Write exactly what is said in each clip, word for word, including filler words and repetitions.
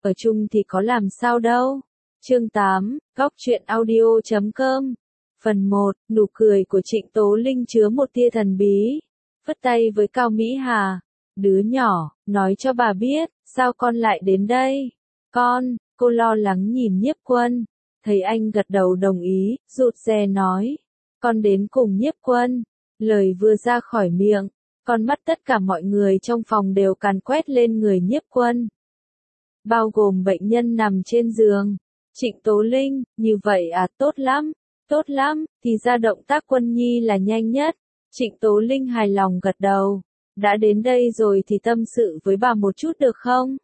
ở chung thì có làm sao đâu. Chương tám, Góc truyện audio chấm com. Phần một, nụ cười của Trịnh Tố Linh chứa một tia thần bí. Phất tay với Cao Mỹ Hà. Đứa nhỏ, nói cho bà biết, sao con lại đến đây? Con, cô lo lắng nhìn Nhiếp Quân. Thấy anh gật đầu đồng ý, rụt rè nói. Con đến cùng Nhiếp Quân. Lời vừa ra khỏi miệng, con mắt tất cả mọi người trong phòng đều càn quét lên người Nhiếp Quân. Bao gồm bệnh nhân nằm trên giường. Trịnh Tố Linh, như vậy à, tốt lắm, tốt lắm, thì ra động tác Quân Nhi là nhanh nhất. Trịnh Tố Linh hài lòng gật đầu. Đã đến đây rồi thì tâm sự với bà một chút được không?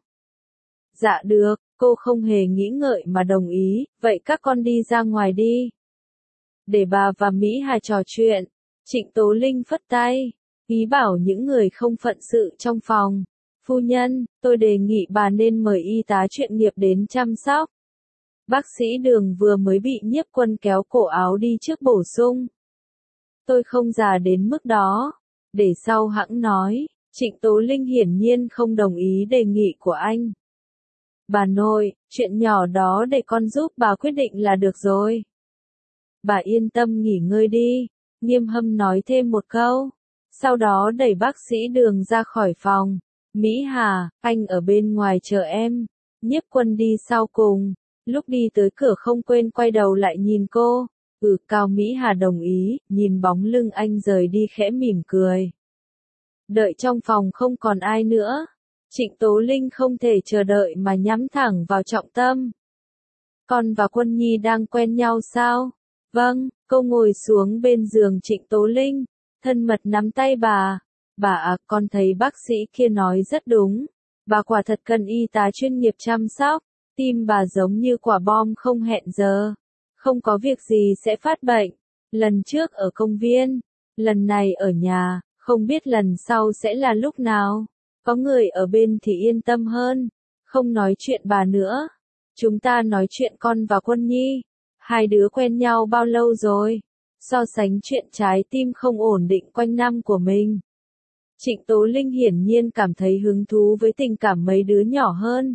Dạ được, cô không hề nghĩ ngợi mà đồng ý, vậy các con đi ra ngoài đi. Để bà và Mỹ Hà trò chuyện. Trịnh Tố Linh phất tay, ý bảo những người không phận sự trong phòng. Phu nhân, tôi đề nghị bà nên mời y tá chuyên nghiệp đến chăm sóc. Bác sĩ Đường vừa mới bị Nhiếp Quân kéo cổ áo đi trước bổ sung. Tôi không già đến mức đó. Để sau hẵng nói, Trịnh Tố Linh hiển nhiên không đồng ý đề nghị của anh. Bà nội, chuyện nhỏ đó để con giúp bà quyết định là được rồi. Bà yên tâm nghỉ ngơi đi, Nghiêm Hâm nói thêm một câu. Sau đó đẩy bác sĩ Đường ra khỏi phòng. Mỹ Hà, anh ở bên ngoài chờ em. Nhiếp Quân đi sau cùng. Lúc đi tới cửa không quên quay đầu lại nhìn cô. Ừ, Cao Mỹ Hà đồng ý, nhìn bóng lưng anh rời đi khẽ mỉm cười. Đợi trong phòng không còn ai nữa. Trịnh Tố Linh không thể chờ đợi mà nhắm thẳng vào trọng tâm. Con và Quân Nhi đang quen nhau sao? Vâng, cô ngồi xuống bên giường Trịnh Tố Linh, thân mật nắm tay bà. Bà à, con thấy bác sĩ kia nói rất đúng. Bà quả thật cần y tá chuyên nghiệp chăm sóc. Tim bà giống như quả bom không hẹn giờ. Không có việc gì sẽ phát bệnh. Lần trước ở công viên, lần này ở nhà, không biết lần sau sẽ là lúc nào. Có người ở bên thì yên tâm hơn. Không nói chuyện bà nữa. Chúng ta nói chuyện con và Quân Nhi. Hai đứa quen nhau bao lâu rồi? So sánh chuyện trái tim không ổn định quanh năm của mình. Trịnh Tố Linh hiển nhiên cảm thấy hứng thú với tình cảm mấy đứa nhỏ hơn.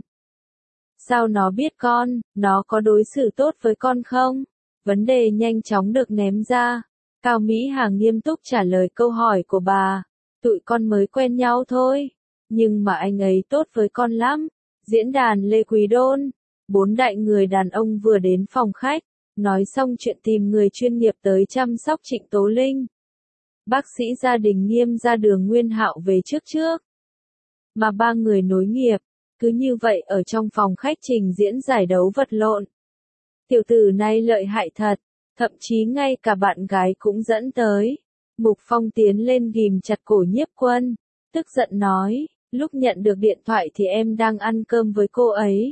Sao nó biết con, nó có đối xử tốt với con không? Vấn đề nhanh chóng được ném ra. Cao Mỹ Hà nghiêm túc trả lời câu hỏi của bà. Tụi con mới quen nhau thôi. Nhưng mà anh ấy tốt với con lắm. Diễn đàn Lê Quý Đôn. Bốn đại người đàn ông vừa đến phòng khách. Nói xong chuyện tìm người chuyên nghiệp tới chăm sóc Trịnh Tố Linh. Bác sĩ gia đình Nghiêm ra Đường Nguyên Hạo về trước trước. Mà ba người nối nghiệp. Cứ như vậy ở trong phòng khách trình diễn giải đấu vật lộn. Tiểu tử này lợi hại thật. Thậm chí ngay cả bạn gái cũng dẫn tới. Mục Phong tiến lên ghìm chặt cổ Nhiếp Quân. Tức giận nói, lúc nhận được điện thoại thì em đang ăn cơm với cô ấy.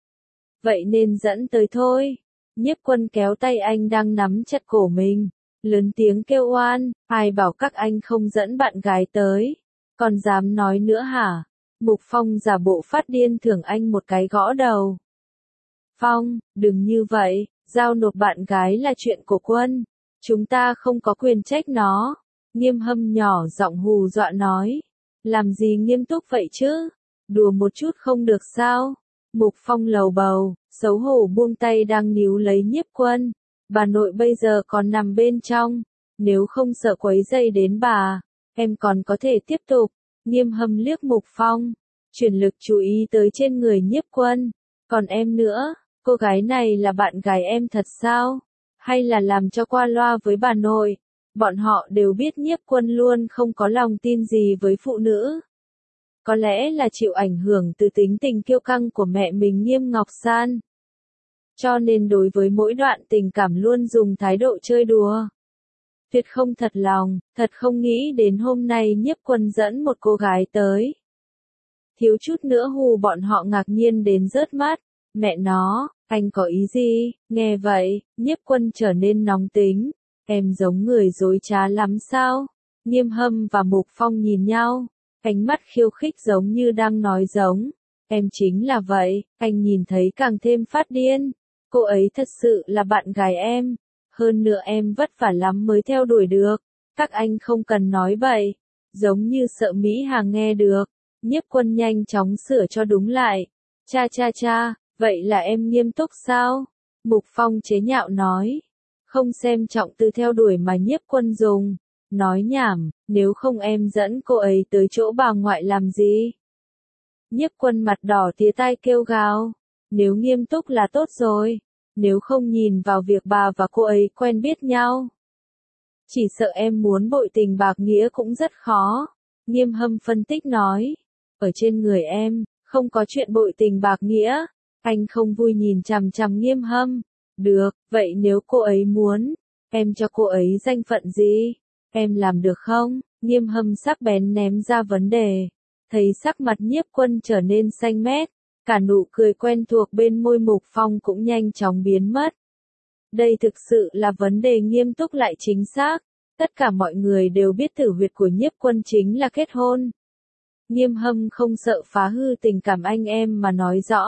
Vậy nên dẫn tới thôi. Nhiếp Quân kéo tay anh đang nắm chặt cổ mình. Lớn tiếng kêu oan, ai bảo các anh không dẫn bạn gái tới. Còn dám nói nữa hả? Mục Phong giả bộ phát điên thưởng anh một cái gõ đầu. Phong, đừng như vậy, giao nộp bạn gái là chuyện của Quân. Chúng ta không có quyền trách nó. Nghiêm Hâm nhỏ giọng hù dọa nói. Làm gì nghiêm túc vậy chứ? Đùa một chút không được sao? Mục Phong lầu bầu, xấu hổ buông tay đang níu lấy Nhiếp Quân. Bà nội bây giờ còn nằm bên trong. Nếu không sợ quấy rầy đến bà, em còn có thể tiếp tục. Nghiêm Hâm liếc Mục Phong, chuyển lực chú ý tới trên người Nhiếp Quân. Còn em nữa, cô gái này là bạn gái em thật sao? Hay là làm cho qua loa với bà nội? Bọn họ đều biết Nhiếp Quân luôn không có lòng tin gì với phụ nữ. Có lẽ là chịu ảnh hưởng từ tính tình kiêu căng của mẹ mình Nghiêm Ngọc San. Cho nên đối với mỗi đoạn tình cảm luôn dùng thái độ chơi đùa. Tuyệt không thật lòng, thật không nghĩ đến hôm nay Nhiếp Quân dẫn một cô gái tới. Thiếu chút nữa hù bọn họ ngạc nhiên đến rớt mắt. Mẹ nó, anh có ý gì? Nghe vậy, Nhiếp Quân trở nên nóng tính. Em giống người dối trá lắm sao? Nghiêm Hâm và Mục Phong nhìn nhau. Ánh mắt khiêu khích giống như đang nói giống. Em chính là vậy, anh nhìn thấy càng thêm phát điên. Cô ấy thật sự là bạn gái em. Hơn nữa em vất vả lắm mới theo đuổi được. Các anh không cần nói bậy. Giống như sợ Mỹ Hà nghe được. Nhiếp Quân nhanh chóng sửa cho đúng lại. Cha cha cha, vậy là em nghiêm túc sao? Mục Phong chế nhạo nói. Không xem trọng từ theo đuổi mà Nhiếp Quân dùng. Nói nhảm, nếu không em dẫn cô ấy tới chỗ bà ngoại làm gì? Nhiếp Quân mặt đỏ tía tai kêu gào. Nếu nghiêm túc là tốt rồi. Nếu không nhìn vào việc bà và cô ấy quen biết nhau. Chỉ sợ em muốn bội tình bạc nghĩa cũng rất khó. Nghiêm Hâm phân tích nói. Ở trên người em, không có chuyện bội tình bạc nghĩa. Anh không vui nhìn chằm chằm Nghiêm Hâm. Được, vậy nếu cô ấy muốn, em cho cô ấy danh phận gì? Em làm được không? Nghiêm Hâm sắc bén ném ra vấn đề. Thấy sắc mặt Nhiếp Quân trở nên xanh mét. Cả nụ cười quen thuộc bên môi Mục Phong cũng nhanh chóng biến mất. Đây thực sự là vấn đề nghiêm túc lại chính xác. Tất cả mọi người đều biết tử huyệt của Nhiếp Quân chính là kết hôn. Nghiêm Hâm không sợ phá hư tình cảm anh em mà nói rõ.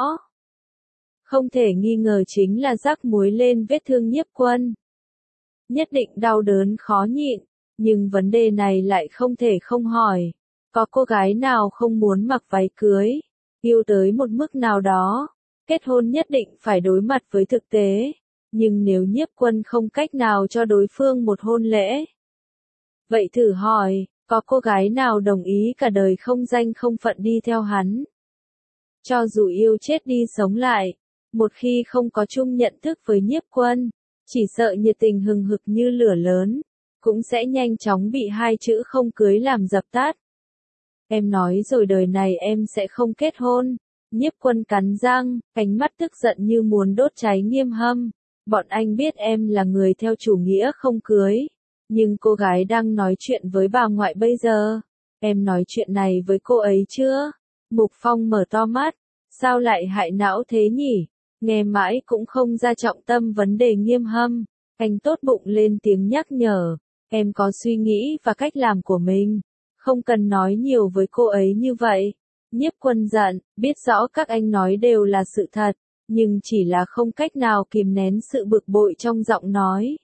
Không thể nghi ngờ chính là rắc muối lên vết thương Nhiếp Quân. Nhất định đau đớn khó nhịn, nhưng vấn đề này lại không thể không hỏi. Có cô gái nào không muốn mặc váy cưới, yêu tới một mức nào đó, kết hôn nhất định phải đối mặt với thực tế. Nhưng nếu Nhiếp Quân không cách nào cho đối phương một hôn lễ, vậy thử hỏi, có cô gái nào đồng ý cả đời không danh không phận đi theo hắn? Cho dù yêu chết đi sống lại, một khi không có chung nhận thức với Nhiếp Quân, chỉ sợ nhiệt tình hừng hực như lửa lớn, cũng sẽ nhanh chóng bị hai chữ không cưới làm dập tắt. Em nói rồi đời này em sẽ không kết hôn. Nhiếp Quân cắn răng, ánh mắt tức giận như muốn đốt cháy Nghiêm Hâm. Bọn anh biết em là người theo chủ nghĩa không cưới. Nhưng cô gái đang nói chuyện với bà ngoại bây giờ. Em nói chuyện này với cô ấy chưa? Mục Phong mở to mắt. Sao lại hại não thế nhỉ? Nghe mãi cũng không ra trọng tâm vấn đề Nghiêm Hâm. Anh tốt bụng lên tiếng nhắc nhở. Em có suy nghĩ và cách làm của mình. Không cần nói nhiều với cô ấy như vậy. Nhiếp Quân giận, biết rõ các anh nói đều là sự thật, nhưng chỉ là không cách nào kìm nén sự bực bội trong giọng nói.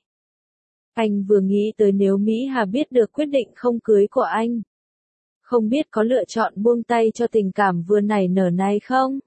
Anh vừa nghĩ tới nếu Mỹ Hà biết được quyết định không cưới của anh. Không biết có lựa chọn buông tay cho tình cảm vừa nảy nở này không?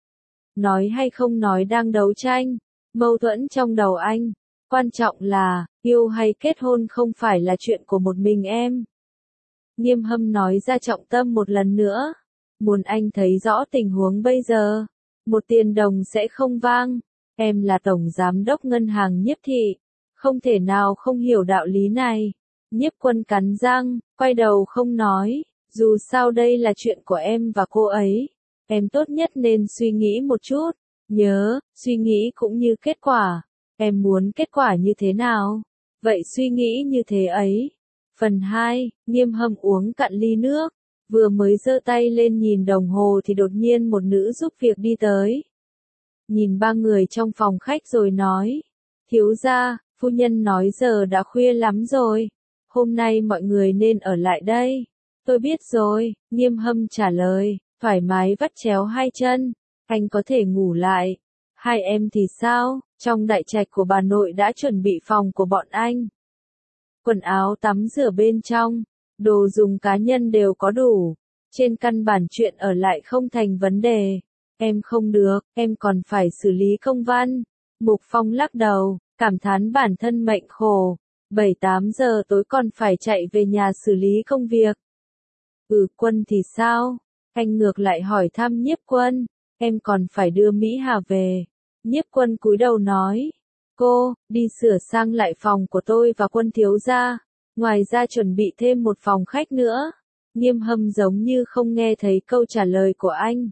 Nói hay không nói đang đấu tranh, mâu thuẫn trong đầu anh. Quan trọng là, yêu hay kết hôn không phải là chuyện của một mình em. Nghiêm Hâm nói ra trọng tâm một lần nữa. Muốn anh thấy rõ tình huống bây giờ. Một tiền đồng sẽ không vang. Em là tổng giám đốc ngân hàng Nhiếp thị. Không thể nào không hiểu đạo lý này. Nhiếp Quân cắn răng, quay đầu không nói. Dù sao đây là chuyện của em và cô ấy. Em tốt nhất nên suy nghĩ một chút. Nhớ, suy nghĩ cũng như kết quả. Em muốn kết quả như thế nào? Vậy suy nghĩ như thế ấy. Phần hai, Nghiêm Hâm uống cạn ly nước. Vừa mới giơ tay lên nhìn đồng hồ thì đột nhiên một nữ giúp việc đi tới. Nhìn ba người trong phòng khách rồi nói. Thiếu gia, phu nhân nói giờ đã khuya lắm rồi. Hôm nay mọi người nên ở lại đây. Tôi biết rồi, Nghiêm Hâm trả lời, thoải mái vắt chéo hai chân. Anh có thể ngủ lại. Hai em thì sao? Trong đại trạch của bà nội đã chuẩn bị phòng của bọn anh. Quần áo tắm rửa bên trong, đồ dùng cá nhân đều có đủ. Trên căn bản chuyện ở lại không thành vấn đề. Em không được, em còn phải xử lý công văn. Mục Phong lắc đầu, cảm thán bản thân mệnh khổ. bảy tám giờ tối còn phải chạy về nhà xử lý công việc. Ừ, Quân thì sao? Anh ngược lại hỏi thăm Nhiếp Quân. Em còn phải đưa Mỹ Hà về. Nhiếp Quân cúi đầu nói. Cô, đi sửa sang lại phòng của tôi và Quân thiếu gia. Ngoài ra chuẩn bị thêm một phòng khách nữa. Nghiêm Hâm giống như không nghe thấy câu trả lời của anh.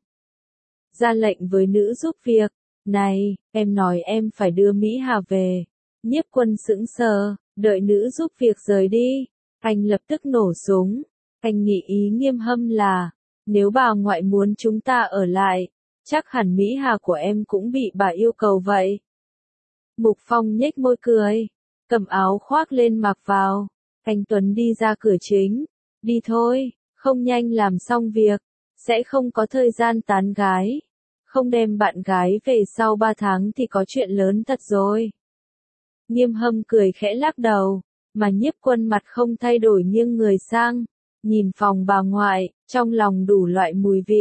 Ra lệnh với nữ giúp việc. Này, em nói em phải đưa Mỹ Hà về. Nhiếp Quân sững sờ, đợi nữ giúp việc rời đi. Anh lập tức nổ súng. Anh nghĩ ý Nghiêm Hâm là, nếu bà ngoại muốn chúng ta ở lại, chắc hẳn Mỹ Hà của em cũng bị bà yêu cầu vậy. Mục Phong nhếch môi cười, cầm áo khoác lên mặc vào. Anh Tuấn đi ra cửa chính. Đi thôi, không nhanh làm xong việc, sẽ không có thời gian tán gái. Không đem bạn gái về sau ba tháng thì có chuyện lớn thật rồi. Nghiêm Hâm cười khẽ lắc đầu, mà Nhiếp Quân mặt không thay đổi nghiêng người sang, nhìn phòng bà ngoại, trong lòng đủ loại mùi vị.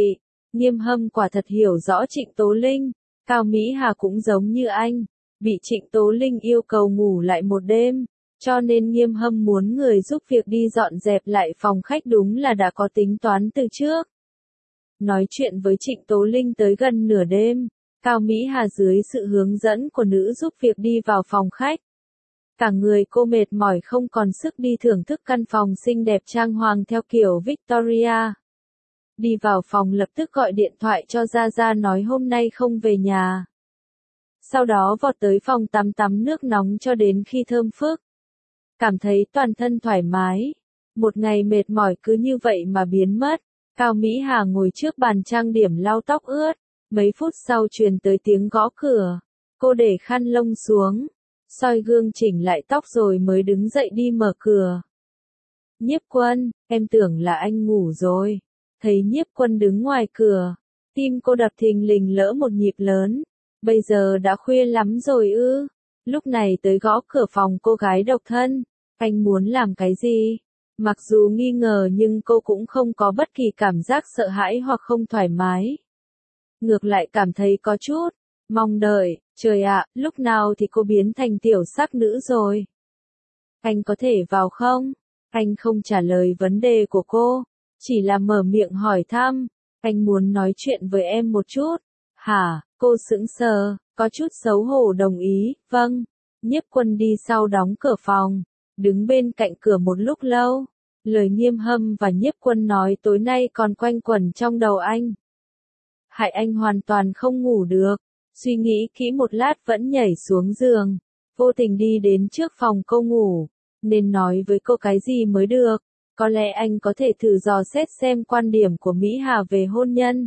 Nghiêm Hâm quả thật hiểu rõ Trịnh Tố Linh, Cao Mỹ Hà cũng giống như anh, bị Trịnh Tố Linh yêu cầu ngủ lại một đêm, cho nên Nghiêm Hâm muốn người giúp việc đi dọn dẹp lại phòng khách đúng là đã có tính toán từ trước. Nói chuyện với Trịnh Tố Linh tới gần nửa đêm, Cao Mỹ Hà dưới sự hướng dẫn của nữ giúp việc đi vào phòng khách. Cả người cô mệt mỏi không còn sức đi thưởng thức căn phòng xinh đẹp trang hoàng theo kiểu Victoria. Đi vào phòng lập tức gọi điện thoại cho Gia Gia nói hôm nay không về nhà. Sau đó vọt tới phòng tắm tắm nước nóng cho đến khi thơm phức. Cảm thấy toàn thân thoải mái. Một ngày mệt mỏi cứ như vậy mà biến mất. Cao Mỹ Hà ngồi trước bàn trang điểm lau tóc ướt. Mấy phút sau truyền tới tiếng gõ cửa. Cô để khăn lông xuống, soi gương chỉnh lại tóc rồi mới đứng dậy đi mở cửa. Nhiếp Quân, em tưởng là anh ngủ rồi. Thấy Nhiếp Quân đứng ngoài cửa, tim cô đập thình lình lỡ một nhịp lớn. Bây giờ đã khuya lắm rồi ư? Lúc này tới gõ cửa phòng cô gái độc thân. Anh muốn làm cái gì? Mặc dù nghi ngờ nhưng cô cũng không có bất kỳ cảm giác sợ hãi hoặc không thoải mái. Ngược lại cảm thấy có chút mong đợi. Trời ạ, lúc nào thì cô biến thành tiểu sắc nữ rồi? Anh có thể vào không? Anh không trả lời vấn đề của cô, chỉ là mở miệng hỏi thăm. Anh muốn nói chuyện với em một chút. Hả? Cô sững sờ, có chút xấu hổ đồng ý. Vâng. Nhiếp Quân đi sau đóng cửa phòng, đứng bên cạnh cửa một lúc lâu. Lời Nghiêm Hâm và Nhiếp Quân nói tối nay còn quanh quẩn trong đầu anh. Hại anh hoàn toàn không ngủ được. Suy nghĩ kỹ một lát vẫn nhảy xuống giường, vô tình đi đến trước phòng cô ngủ. Nên nói với cô cái gì mới được? Có lẽ anh có thể thử dò xét xem quan điểm của Mỹ Hà về hôn nhân.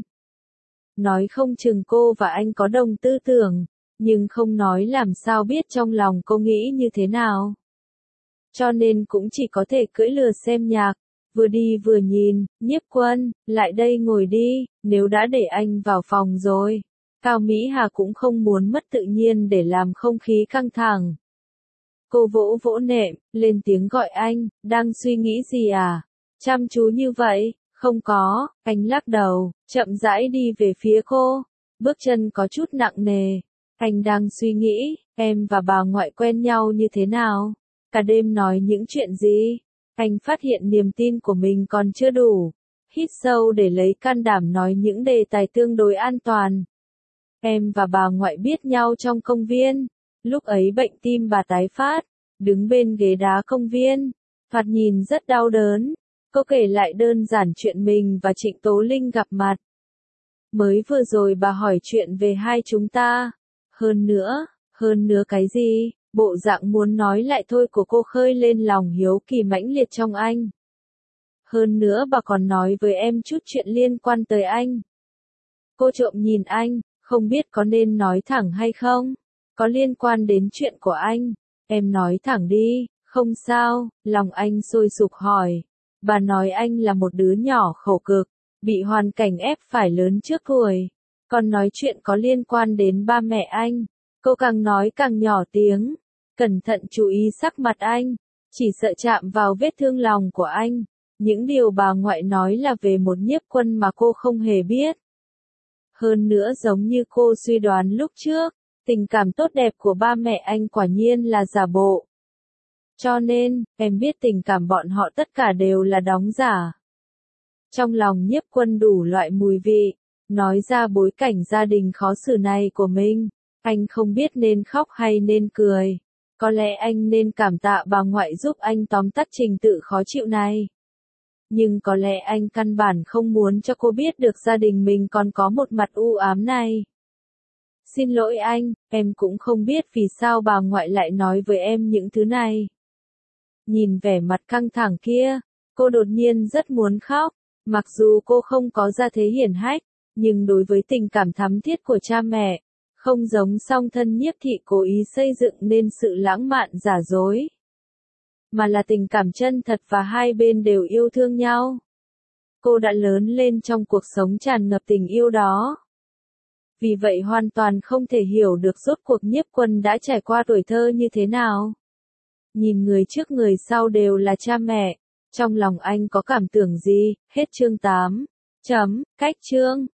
Nói không chừng cô và anh có đồng tư tưởng, nhưng không nói làm sao biết trong lòng cô nghĩ như thế nào. Cho nên cũng chỉ có thể cưỡi lừa xem nhạc, vừa đi vừa nhìn. Nhiếp Quân, lại đây ngồi đi, nếu đã để anh vào phòng rồi. Cao Mỹ Hà cũng không muốn mất tự nhiên để làm không khí căng thẳng. Cô vỗ vỗ nệm, lên tiếng gọi anh, đang suy nghĩ gì à? Chăm chú như vậy, không có, anh lắc đầu, chậm rãi đi về phía cô, bước chân có chút nặng nề. Anh đang suy nghĩ, em và bà ngoại quen nhau như thế nào? Cả đêm nói những chuyện gì? Anh phát hiện niềm tin của mình còn chưa đủ. Hít sâu để lấy can đảm nói những đề tài tương đối an toàn. Em và bà ngoại biết nhau trong công viên. Lúc ấy bệnh tim bà tái phát, đứng bên ghế đá công viên, thoạt nhìn rất đau đớn. Cô kể lại đơn giản chuyện mình và Trịnh Tố Linh gặp mặt. Mới vừa rồi bà hỏi chuyện về hai chúng ta. Hơn nữa, hơn nữa cái gì? Bộ dạng muốn nói lại thôi của cô khơi lên lòng hiếu kỳ mãnh liệt trong anh. Hơn nữa bà còn nói với em chút chuyện liên quan tới anh. Cô trộm nhìn anh, không biết có nên nói thẳng hay không? Có liên quan đến chuyện của anh. Em nói thẳng đi, không sao. Lòng anh sôi sục hỏi. Bà nói anh là một đứa nhỏ khổ cực, bị hoàn cảnh ép phải lớn trước tuổi. Còn nói chuyện có liên quan đến ba mẹ anh. Cô càng nói càng nhỏ tiếng. Cẩn thận chú ý sắc mặt anh. Chỉ sợ chạm vào vết thương lòng của anh. Những điều bà ngoại nói là về một Nhiếp Quân mà cô không hề biết. Hơn nữa giống như cô suy đoán lúc trước, tình cảm tốt đẹp của ba mẹ anh quả nhiên là giả bộ. Cho nên, em biết tình cảm bọn họ tất cả đều là đóng giả. Trong lòng Nhiếp Quân đủ loại mùi vị, nói ra bối cảnh gia đình khó xử này của mình, anh không biết nên khóc hay nên cười. Có lẽ anh nên cảm tạ bà ngoại giúp anh tóm tắt trình tự khó chịu này. Nhưng có lẽ anh căn bản không muốn cho cô biết được gia đình mình còn có một mặt u ám này. Xin lỗi anh, em cũng không biết vì sao bà ngoại lại nói với em những thứ này. Nhìn vẻ mặt căng thẳng kia, cô đột nhiên rất muốn khóc. Mặc dù cô không có gia thế hiển hách, nhưng đối với tình cảm thắm thiết của cha mẹ, không giống song thân Nhiếp thị cố ý xây dựng nên sự lãng mạn giả dối. Mà là tình cảm chân thật và hai bên đều yêu thương nhau. Cô đã lớn lên trong cuộc sống tràn ngập tình yêu đó. Vì vậy hoàn toàn không thể hiểu được rốt cuộc Nhiếp Quân đã trải qua tuổi thơ như thế nào. Nhìn người trước người sau đều là cha mẹ. Trong lòng anh có cảm tưởng gì? Hết chương tám. Chấm, cách chương.